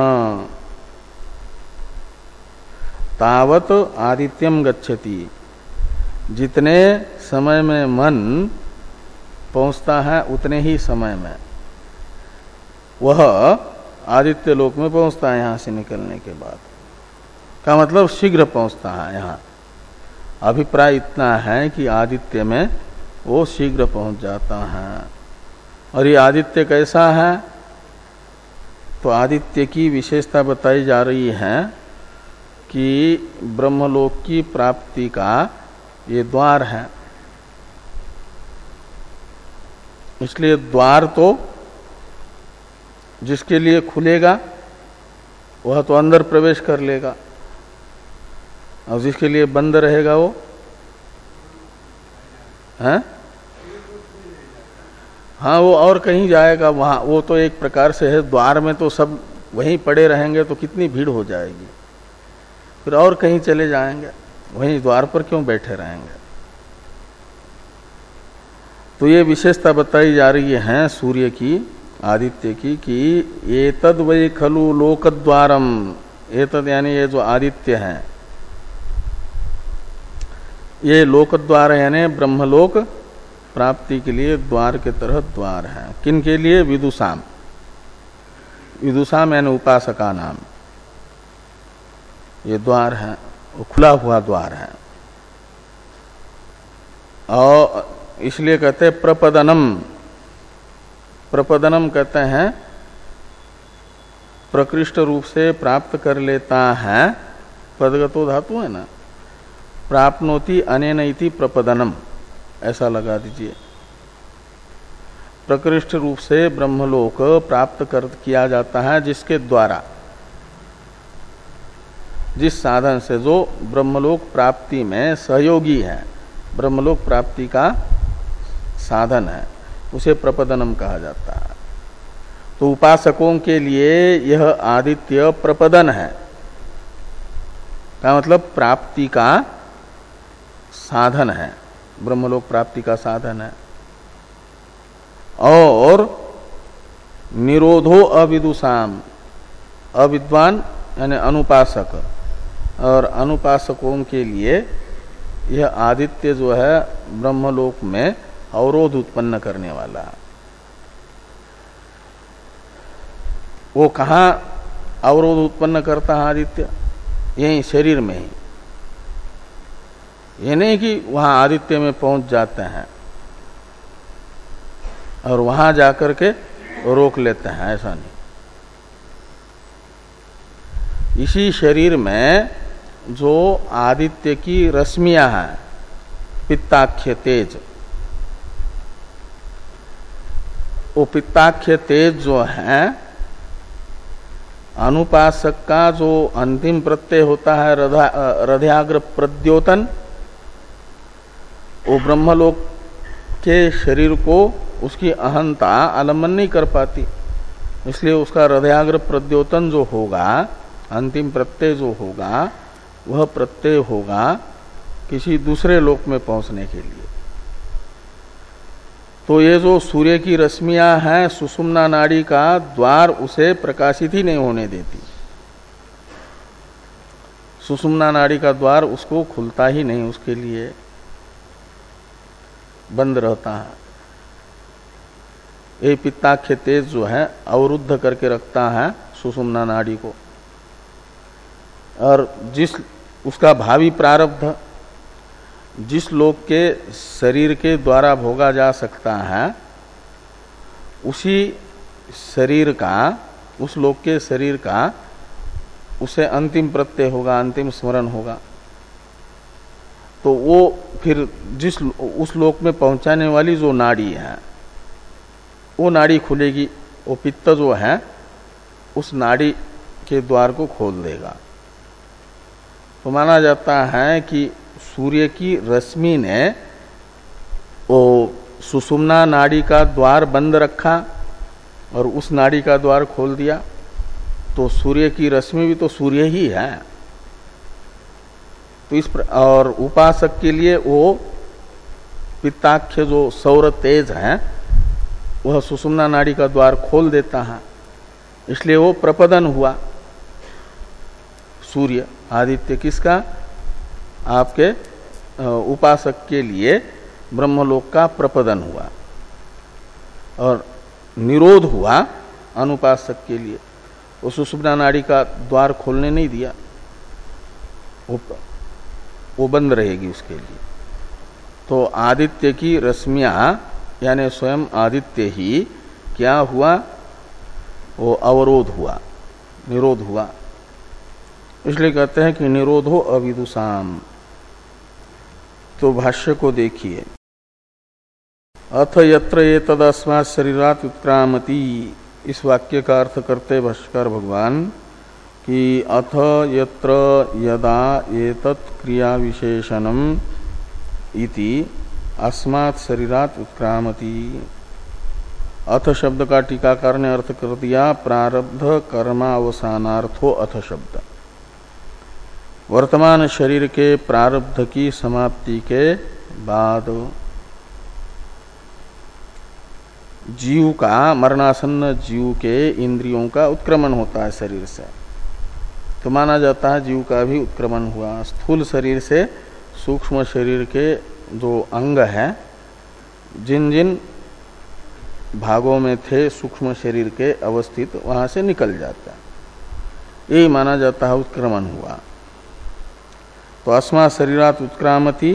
तावत आदित्यम गच्छति, जितने समय में मन पहुंचता है उतने ही समय में वह आदित्य लोक में पहुंचता है। यहां से निकलने के बाद का मतलब शीघ्र पहुंचता है। यहाँ अभिप्राय इतना है कि आदित्य में वो शीघ्र पहुंच जाता है। और ये आदित्य कैसा है? तो आदित्य की विशेषता बताई जा रही है कि ब्रह्मलोक की प्राप्ति का ये द्वार है। इसलिए द्वार तो जिसके लिए खुलेगा वह तो अंदर प्रवेश कर लेगा, और जिसके लिए बंद रहेगा वो है हाँ वो और कहीं जाएगा। वहां वो तो एक प्रकार से है, द्वार में तो सब वहीं पड़े रहेंगे तो कितनी भीड़ हो जाएगी, फिर और कहीं चले जाएंगे, वहीं द्वार पर क्यों बैठे रहेंगे। तो ये विशेषता बताई जा रही है सूर्य की, आदित्य की, कि एतद वै खलु लोकद्वारम, एतद यानी ये जो आदित्य है ये लोकद्वार यानी ब्रह्मलोक प्राप्ति के लिए द्वार के तरह द्वार है। किन के लिए? विदुषाम, विदुषाम यानी उपासका नाम ये द्वार है, वो खुला हुआ द्वार है। और इसलिए कहते हैं प्रपदनम, प्रपदनम कहते हैं प्रकृष्ट रूप से प्राप्त कर लेता है, पदगतो धातु है ना, प्राप्नोति अनेन इति प्रपदनम, ऐसा लगा दीजिए। प्रकृष्ट रूप से ब्रह्मलोक प्राप्त कर किया जाता है जिसके द्वारा, जिस साधन से जो ब्रह्मलोक प्राप्ति में सहयोगी है, ब्रह्मलोक प्राप्ति का साधन है, उसे प्रपदनम कहा जाता है। तो उपासकों के लिए यह आदित्य प्रपदन है, का मतलब प्राप्ति का साधन है, ब्रह्मलोक प्राप्ति का साधन है। और निरोधो अविदुषाम, अविद्वान यानी अनुपासक और अनुपासकों के लिए यह आदित्य जो है ब्रह्मलोक में अवरोध उत्पन्न करने वाला है। वो कहाँ अवरोध उत्पन्न करता है आदित्य? यही शरीर में ही। ये नहीं कि वहां आदित्य में पहुंच जाते हैं और वहां जाकर के रोक लेते हैं, ऐसा नहीं। इसी शरीर में जो आदित्य की रश्मियां हैं, पित्ताख्य तेज, वो पित्ताख्य तेज जो है अनुपासक का जो अंतिम प्रत्यय होता है हृदयाग्र प्रद्योतन, वो ब्रह्मलोक के शरीर को उसकी अहंता आलम्बन नहीं कर पाती, इसलिए उसका हृदयाग्र प्रद्योतन जो होगा, अंतिम प्रत्यय जो होगा, वह प्रत्यय होगा किसी दूसरे लोक में पहुंचने के लिए। तो ये जो सूर्य की रश्मियां हैं, सुषुम्ना नाड़ी का द्वार उसे प्रकाशित ही नहीं होने देती। सुषुम्ना नाड़ी का द्वार उसको खुलता ही नहीं, उसके लिए बंद रहता है। ये पित्ताख्य तेज जो है अवरुद्ध करके रखता है सुषुम्ना नाड़ी को। और जिस उसका भावी प्रारब्ध जिस लोक के शरीर के द्वारा भोगा जा सकता है, उसी शरीर का, उस लोक के शरीर का उसे अंतिम प्रत्यय होगा, अंतिम स्मरण होगा। तो वो फिर जिस उस लोक में पहुंचाने वाली जो नाड़ी है, वो नाड़ी खुलेगी। वो पित्त जो है उस नाड़ी के द्वार को खोल देगा। तो माना जाता है कि सूर्य की रश्मि ने वो सुषुम्ना नाड़ी का द्वार बंद रखा और उस नाड़ी का द्वार खोल दिया। तो सूर्य की रश्मि भी तो सूर्य ही है। तो इस प्र... और उपासक के लिए वो पित्ताख्य जो सौर तेज है, वह सुषुम्ना नाड़ी का द्वार खोल देता है, इसलिए वो प्रपदन हुआ। सूर्य आदित्य किसका? आपके उपासक के लिए ब्रह्मलोक का प्रपदन हुआ और निरोध हुआ अनुपासक के लिए। वो सुषुम्ना नाड़ी का द्वार खोलने नहीं दिया, वो, वो बंद रहेगी उसके लिए। तो आदित्य की रश्मियां यानी स्वयं आदित्य ही क्या हुआ? वो अवरोध हुआ, निरोध हुआ। इसलिए कहते हैं कि निरोधो अविदुषाम। तो भाष्य को देखिए, अथ यत्र एतद् अस्मात् शरीरात् उत्क्रामति, इस वाक्य का अर्थ करते भाष्यकार भगवान कि अथ यत्र यदा एतत् क्रिया विशेषणम इति अस्मात् शरीरात् उत्क्रामति। अथ शब्द का टीकाकार ने अर्थ कर दिया प्रारब्ध कर्मावसानार्थो अथ शब्द। वर्तमान शरीर के प्रारब्ध की समाप्ति के बाद जीव का, मरणासन्न जीव के इंद्रियों का उत्क्रमण होता है शरीर से। तो माना जाता है जीव का भी उत्क्रमण हुआ। स्थूल शरीर से सूक्ष्म शरीर के जो अंग हैं, जिन जिन भागों में थे सूक्ष्म शरीर के अवस्थित, वहां से निकल जाता है। यही माना जाता है उत्क्रमण हुआ। तो अस्मा शरीरात उत्क्रामति।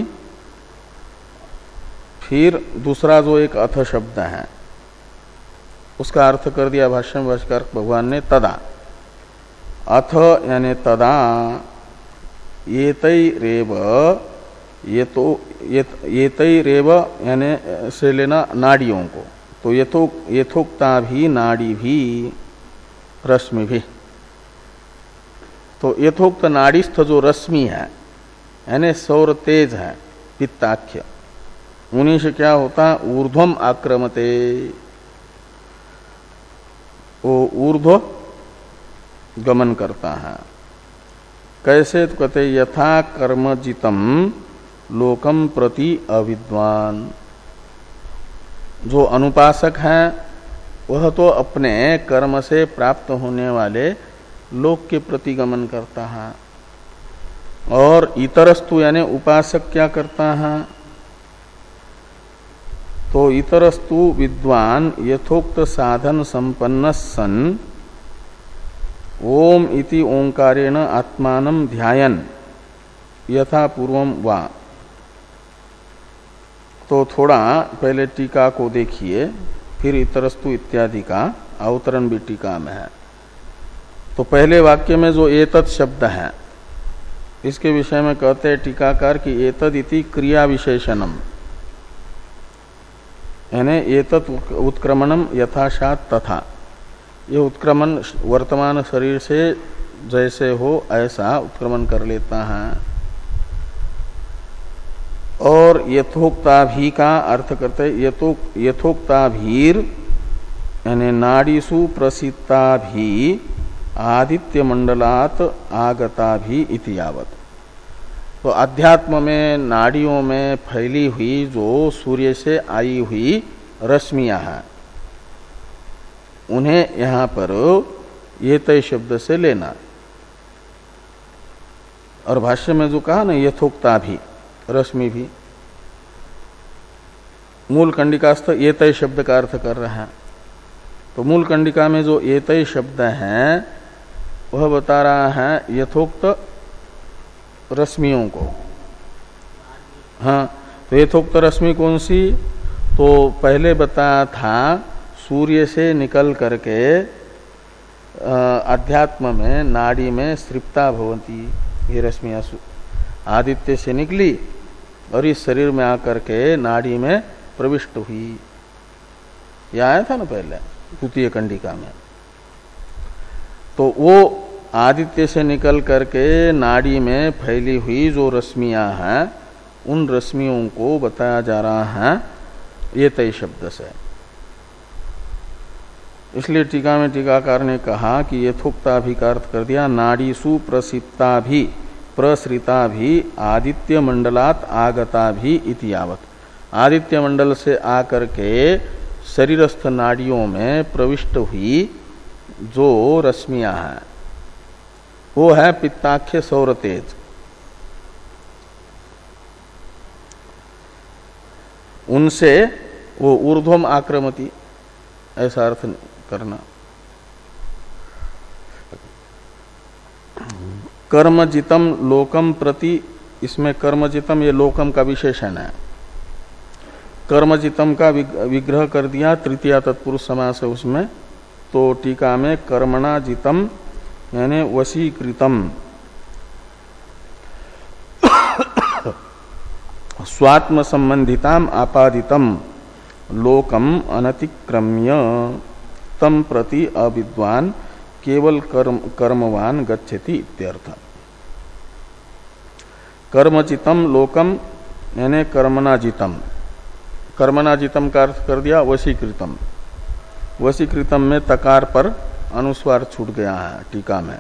फिर दूसरा जो एक अथ शब्द है, उसका अर्थ कर दिया भाष्य में भाष्यकार भगवान ने तदा। अथ यानी तदा ये तई रेव, ये तो ये तई रेव यानी से लेना नाड़ियों को। तो यथो यथोक्ता भी नाड़ी भी रश्मि भी। तो यथोक्त नाड़ीस्थ जो रश्मि है यानी सौर तेज है, पित्ताख्य, उन्हीं से क्या होता है, ऊर्ध्वम आक्रमते, वो ऊर्ध्व गमन करता है। कैसे? तो कहते यथा कर्मजितम लोकम प्रति अविद्वान। जो अनुपासक है वह तो अपने कर्म से प्राप्त होने वाले लोक के प्रति गमन करता है, और इतरस्तु यानी उपासक क्या करता है, तो इतरस्तु विद्वान यथोक्त साधन संपन्न सन ओम इति ओंकारेण आत्मानं ध्यायन यथा पूर्वम वा। तो थोड़ा पहले टीका को देखिए, फिर इतरस्तु इत्यादि का अवतरण भी टीका में है। तो पहले वाक्य में जो एतत् शब्द है, इसके विषय में कहते हैं टीकाकार कि एतद् इति क्रिया विशेषणम, यानी एतत् उत्क्रमणम यथाशात तथा, ये उत्क्रमण वर्तमान शरीर से जैसे हो ऐसा उत्क्रमण कर लेता है। और यथोक्ताभि का अर्थ करते यथो यथोक्ताभीर यानी नाड़ीसु प्रसिद्धा भी आदित्य मंडलात आगता भी इति यावत। तो अध्यात्म में नाड़ियों में फैली हुई जो सूर्य से आई हुई रश्मियां हैं, उन्हें यहां पर ये तय शब्द से लेना। और भाष्य में जो कहा ना यथोक्ता भी रश्मि भी, मूल कंडिकास्थ ये तय शब्द का अर्थ कर रहा है। तो मूल कंडिका में जो ये तय शब्द है वह बता रहा है यथोक्त रश्मियों को। हाँ, तो यथोक्त रश्मि कौन सी? तो पहले बताया था सूर्य से निकल करके अध्यात्म में नाड़ी में सृप्ता भवंती, ये रश्मियां आदित्य से निकली और इस शरीर में आकर के नाड़ी में प्रविष्ट हुई। यह आया था ना पहले द्वितीय कंडिका में। तो वो आदित्य से निकल करके नाड़ी में फैली हुई जो रश्मियां हैं, उन रश्मियों को बताया जा रहा है ये तय शब्द से। इसलिए टीका में टीकाकार ने कहा कि यथोक्ता भी का अर्थ कर दिया नाड़ीसु प्रसिद्धा भी प्रसृता भी आदित्य मंडलात आगता भी इति यावत। आदित्य मंडल से आकर के शरीरस्थ नाड़ियों में प्रविष्ट हुई जो रश्मियां हैं वो है पित्ताख्य सौर तेज। उनसे वो ऊर्ध्वम आक्रमति, ऐसा अर्थ करना। कर्मजितम लोकम प्रति, इसमें कर्मजितम ये लोकम का विशेषण है। कर्मजितम का विग्रह कर दिया तृतीया तत्पुरुष समास है उसमें। तो टीका में कर्मणा जितम यानी वशीकृतम स्वात्म संबंधिताम आपादितम लोकम अनतिक्रम्य तम प्रति अविद्वान केवल कर्म कर्मवान गच्छति इत्यर्थ। कर्मचितम लोकम यानी कर्मनाजितम, कर्मनाजितम का अर्थ कर दिया वशीकृतम। वशीकृतम में तकार पर अनुस्वार छूट गया है टीका में।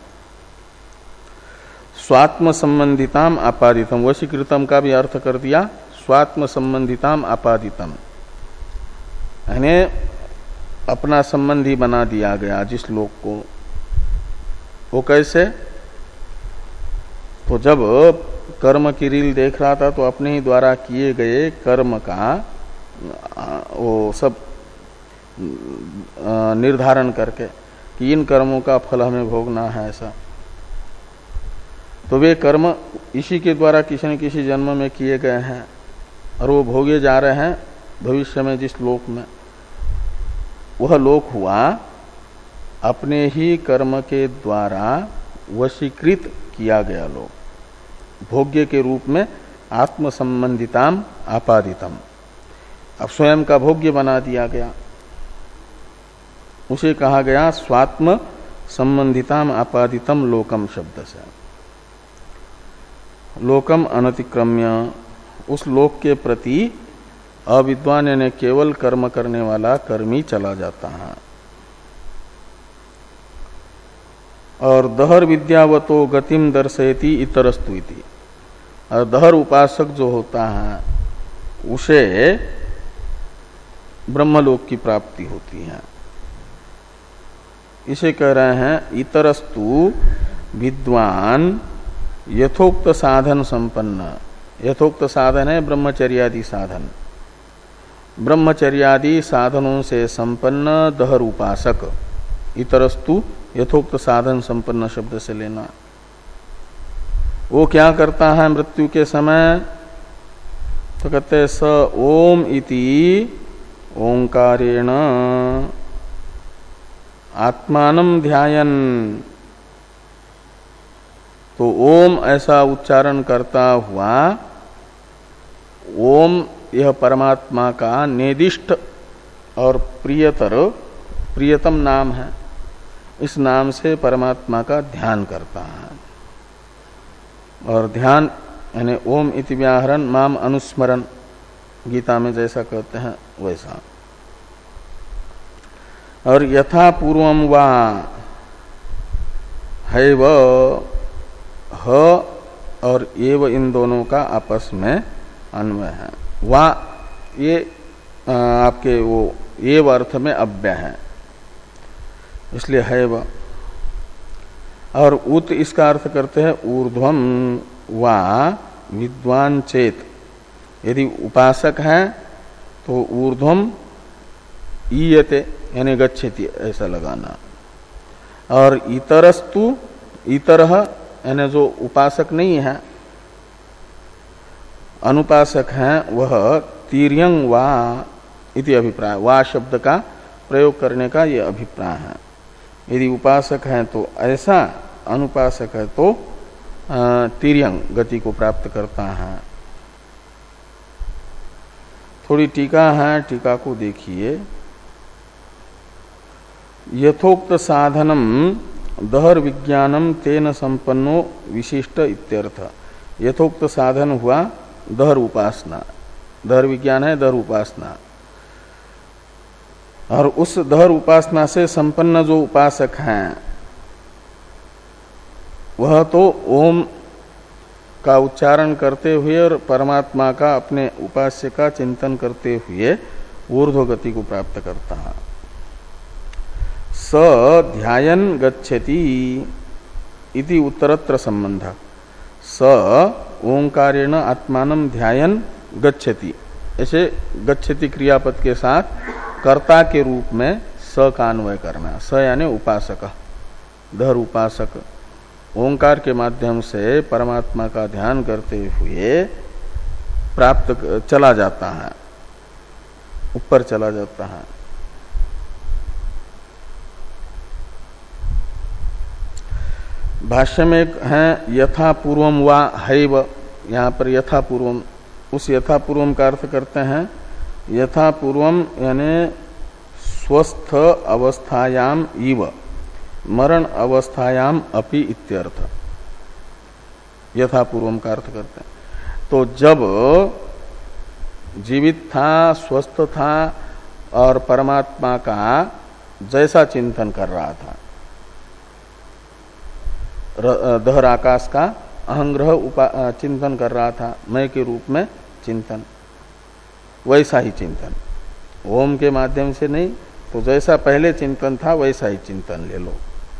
स्वात्म संबंधिताम आपादितम, वशीकृतम का भी अर्थ कर दिया स्वात्म संबंधिताम आपादितम, यानी अपना संबंधी बना दिया गया जिस लोक को। वो कैसे? तो जब कर्म की रील देख रहा था तो अपने ही द्वारा किए गए कर्म का वो सब निर्धारण करके कि इन कर्मों का फल हमें भोगना है ऐसा। तो वे कर्म इसी के द्वारा किसी न किसी जन्म में किए गए हैं और वो भोगे जा रहे हैं भविष्य में जिस लोक में। वह लोक हुआ अपने ही कर्म के द्वारा वशीकृत किया गया लोक, भोग्य के रूप में आत्म संबंधिताम आपादितम, अब स्वयं का भोग्य बना दिया गया। उसे कहा गया स्वात्म संबंधिताम आपादितम लोकम शब्द से। लोकम अनतिक्रम्य उस लोक के प्रति अविद्वान यानी केवल कर्म करने वाला कर्मी चला जाता है। और दहर विद्यावतो गतिम दर्शयति इतरस्तु इति, और दहर उपासक जो होता है उसे ब्रह्मलोक की प्राप्ति होती है। इसे कह रहे हैं इतरस्तु विद्वान यथोक्त साधन संपन्न। यथोक्त साधन है ब्रह्मचर्यादि साधन, ब्रह्मचर्यादि साधनों से संपन्न दहर उपासक। इतरस्तु यथोक्त साधन संपन्न शब्द से लेना। वो क्या करता है मृत्यु के समय? तो कहते स ओम इति ओंकारेण आत्मानं ध्यायन। तो ओम ऐसा उच्चारण करता हुआ, ओम यह परमात्मा का निर्दिष्ट और प्रियतर प्रियतम नाम है, इस नाम से परमात्मा का ध्यान करता है। और ध्यान यानी ओम इति व्याहरण माम अनुस्मरण, गीता में जैसा कहते हैं वैसा। और यथा पूर्वम वा हैव, ह और एव इन दोनों का आपस में अन्वय है। वा ये आपके वो एव अर्थ में अव्यय है, इसलिए हैव। और उत इसका अर्थ करते हैं ऊर्ध्वम वा विद्वान चेत। यदि उपासक है तो ऊर्ध्वम ईयते यानी गच्छति ऐसा लगाना। और इतरस्तु, इतरह यानी जो उपासक नहीं है अनुपासक है, वह तीर्यंग वा इति अभिप्राय। वा शब्द का प्रयोग करने का यह अभिप्राय है। यदि उपासक है तो ऐसा, अनुपासक है तो तीर्यंग गति को प्राप्त करता है। थोड़ी टीका है, टीका को देखिए। यथोक्त साधनम दहर विज्ञानम तेन संपन्नो विशिष्ट इत्यर्थ। यथोक्त साधन हुआ दहर उपासना, दहर विज्ञान है दहर उपासना। और उस दहर उपासना से संपन्न जो उपासक हैं वह तो ओम का उच्चारण करते हुए और परमात्मा का अपने उपास्य का चिंतन करते हुए ऊर्ध्व गति को प्राप्त करता है। स ध्यायन गच्छति इति उत्तरत्र संबंध। स ओंकारेण आत्मानं ध्यायन गच्छति, ऐसे गच्छति क्रियापद के साथ कर्ता के रूप में स का अन्वय करना। स यानी उपासक, दहर उपासक ओंकार के माध्यम से परमात्मा का ध्यान करते हुए प्राप्त चला जाता है, ऊपर चला जाता है। भाष्य में है यथा पूर्वम वा हैव, यहाँ पर यथा पूर्वम, उस यथा पूर्वम का अर्थ करते हैं यथा पूर्वम यानी स्वस्थ अवस्थायाम इव मरण अवस्थायाम अपि इत्यर्थ। यथा पूर्वम का अर्थ करते हैं तो जब जीवित था, स्वस्थ था और परमात्मा का जैसा चिंतन कर रहा था, दहर आकाश का अहंग्रह चिंतन कर रहा था, मैं के रूप में चिंतन, वैसा ही चिंतन, ओम के माध्यम से नहीं, तो जैसा पहले चिंतन था वैसा ही चिंतन ले लो।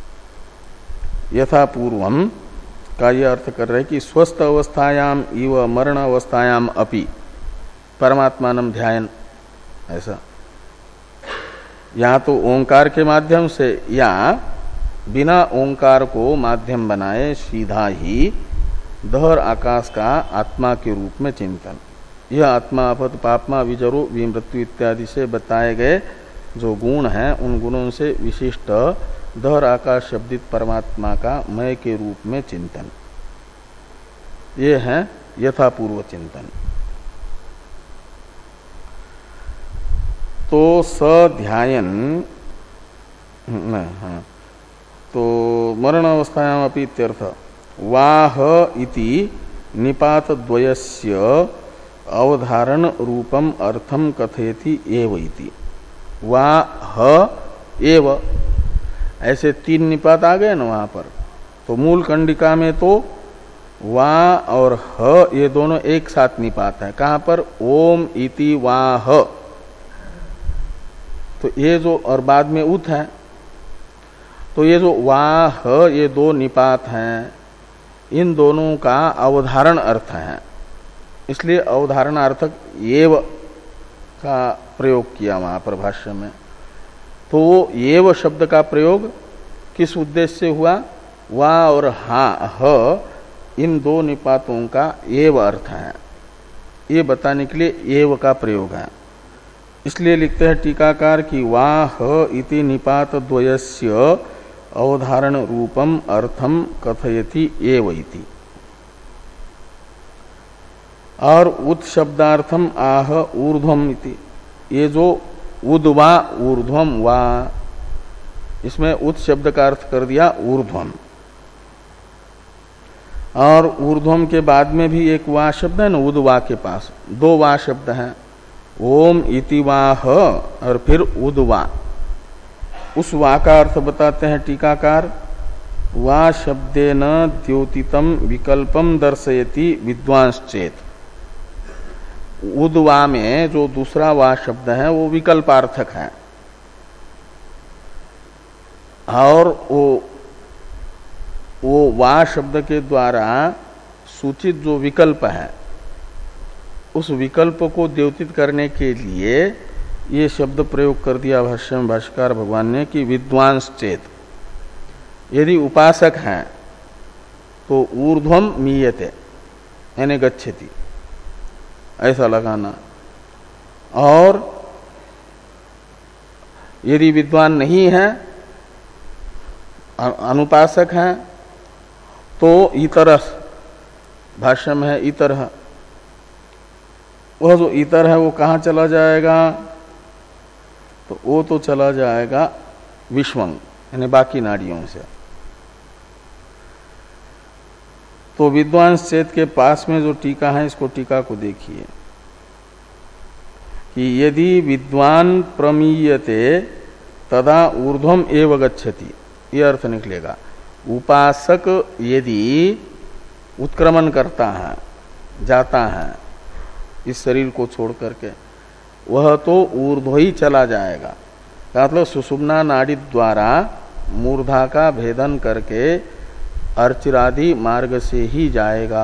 यथा पूर्वम का यह अर्थ कर रहे कि स्वस्थ अवस्थायाम इव मरण अवस्थायाम अपि परमात्मानं ध्यायन, ऐसा। या तो ओंकार के माध्यम से या बिना ओंकार को माध्यम बनाए सीधा ही दहर आकाश का आत्मा के रूप में चिंतन। यह आत्मा अपत पापमा विजरो विमृत्यु इत्यादि से बताए गए जो गुण हैं उन गुणों से विशिष्ट दहर आकाश शब्दित परमात्मा का मय के रूप में चिंतन, ये है यथापूर्व चिंतन। तो सध्यायन, हाँ, तो मरण अवस्थायाम अपि इत्यर्थ। वाह इति निपात द्वयस्य अवधारण रूपम अर्थम कथयति एव इति। वा ह एव, ऐसे तीन निपात आ गए ना वहां पर। तो मूल कंडिका में तो वा और ह ये दोनों एक साथ निपात है। कहां पर? ओम इति वाह। तो ये जो, और बाद में उत है, तो ये जो वाह ये दो निपात हैं, इन दोनों का अवधारण अर्थ है, इसलिए अवधारणार्थक एव का प्रयोग किया वहां पर भाष्य में। तो वो एव शब्द का प्रयोग किस उद्देश्य से हुआ? वा और हा ह इन दो निपातों का एव अर्थ है, ये बताने के लिए एव का प्रयोग है। इसलिए लिखते हैं टीकाकार कि वा ह इति निपात द्वयस्य अवधारण रूपम अर्थम कथयति एव इति। और उत शब्दार्थम आह ऊर्ध्वम इति। ये जो उद्वा ऊर्ध्वम वा, इसमें उत शब्द का अर्थ कर दिया ऊर्ध्वम। और ऊर्ध्वम के बाद में भी एक वा शब्द है ना, उद्वा के पास दो वा शब्द हैं, ओम इति वाह और फिर उद्वा। उस वा का अर्थ बताते हैं टीकाकार, वा शब्देन द्योतितम विकल्पम दर्शयति विद्वांश्चेत। उद्वा में जो दूसरा वा शब्द है वो विकल्पार्थक है, और वो वो वा शब्द के द्वारा सूचित जो विकल्प है, उस विकल्प को द्योतित करने के लिए ये शब्द प्रयोग कर दिया भाष्य में भाष्यकार भगवान ने कि विद्वांस चेत। यदि उपासक हैं तो ऊर्ध्वम मीयते यानी गच्छति, ऐसा लगाना। और यदि विद्वान नहीं है, अनुपासक हैं, तो इतरस भाष्य में है इतर। वह जो इतर है वो कहाँ चला जाएगा? तो वो तो चला जाएगा विश्वंग यानी बाकी नाड़ियों से। तो विद्वांस चेत के पास में जो टीका है, इसको टीका को देखिए कि यदि विद्वान प्रमीयते तदा ऊर्ध्वम एव गच्छति, ये अर्थ निकलेगा। उपासक यदि उत्क्रमण करता है, जाता है इस शरीर को छोड़ करके, वह तो ऊर्ध्व ही चला जाएगा। मतलब सुषुम्ना नाड़ी द्वारा मूर्धा का भेदन करके अर्चिरादि मार्ग से ही जाएगा।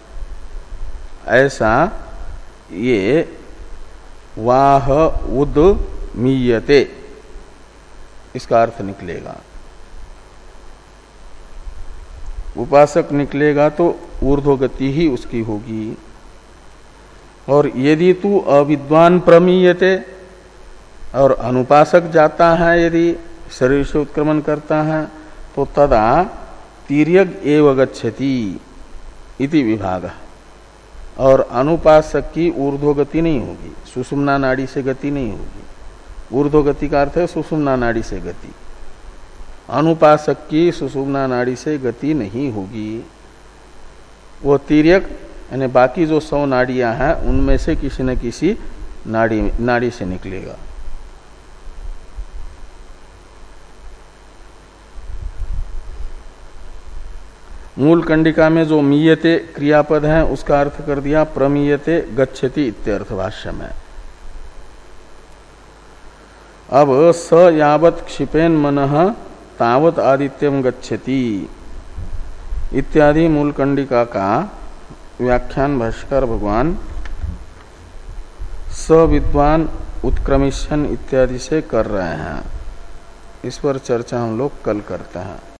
ऐसा ये वाह उद मीयते इसका अर्थ निकलेगा। उपासक निकलेगा तो ऊर्ध्व गति ही उसकी होगी। और यदि तू अविद्वान प्रमीयते, और अनुपासक जाता है यदि शरीर से उत्क्रमण करता है, तो तदा तिर्यग एव गच्छति इति विभाग। और अनुपासक की ऊर्ध्व गति नहीं होगी, सुषुम्ना नाड़ी से गति नहीं होगी। ऊर्ध्व गति का अर्थ है सुषुम्ना नाड़ी से गति। अनुपासक की सुषुम्ना नाड़ी से गति नहीं होगी। वो तिर्यक यानी बाकी जो सौ नाड़ियां हैं उनमें से किसी न किसी नाड़ी नाड़ी से निकलेगा। मूल कंडिका में जो मीयते क्रियापद है उसका अर्थ कर दिया प्रमीयते गच्छति इत्यर्थ भाष्य में। अब स यावत् क्षिपेन मनः तावत् आदित्यम गच्छति इत्यादि मूल कंडिका का व्याख्यान भाष्यकार भगवान सविद्वान उत्क्रमिष्यन इत्यादि से कर रहे हैं। इस पर चर्चा हम लोग कल करते हैं।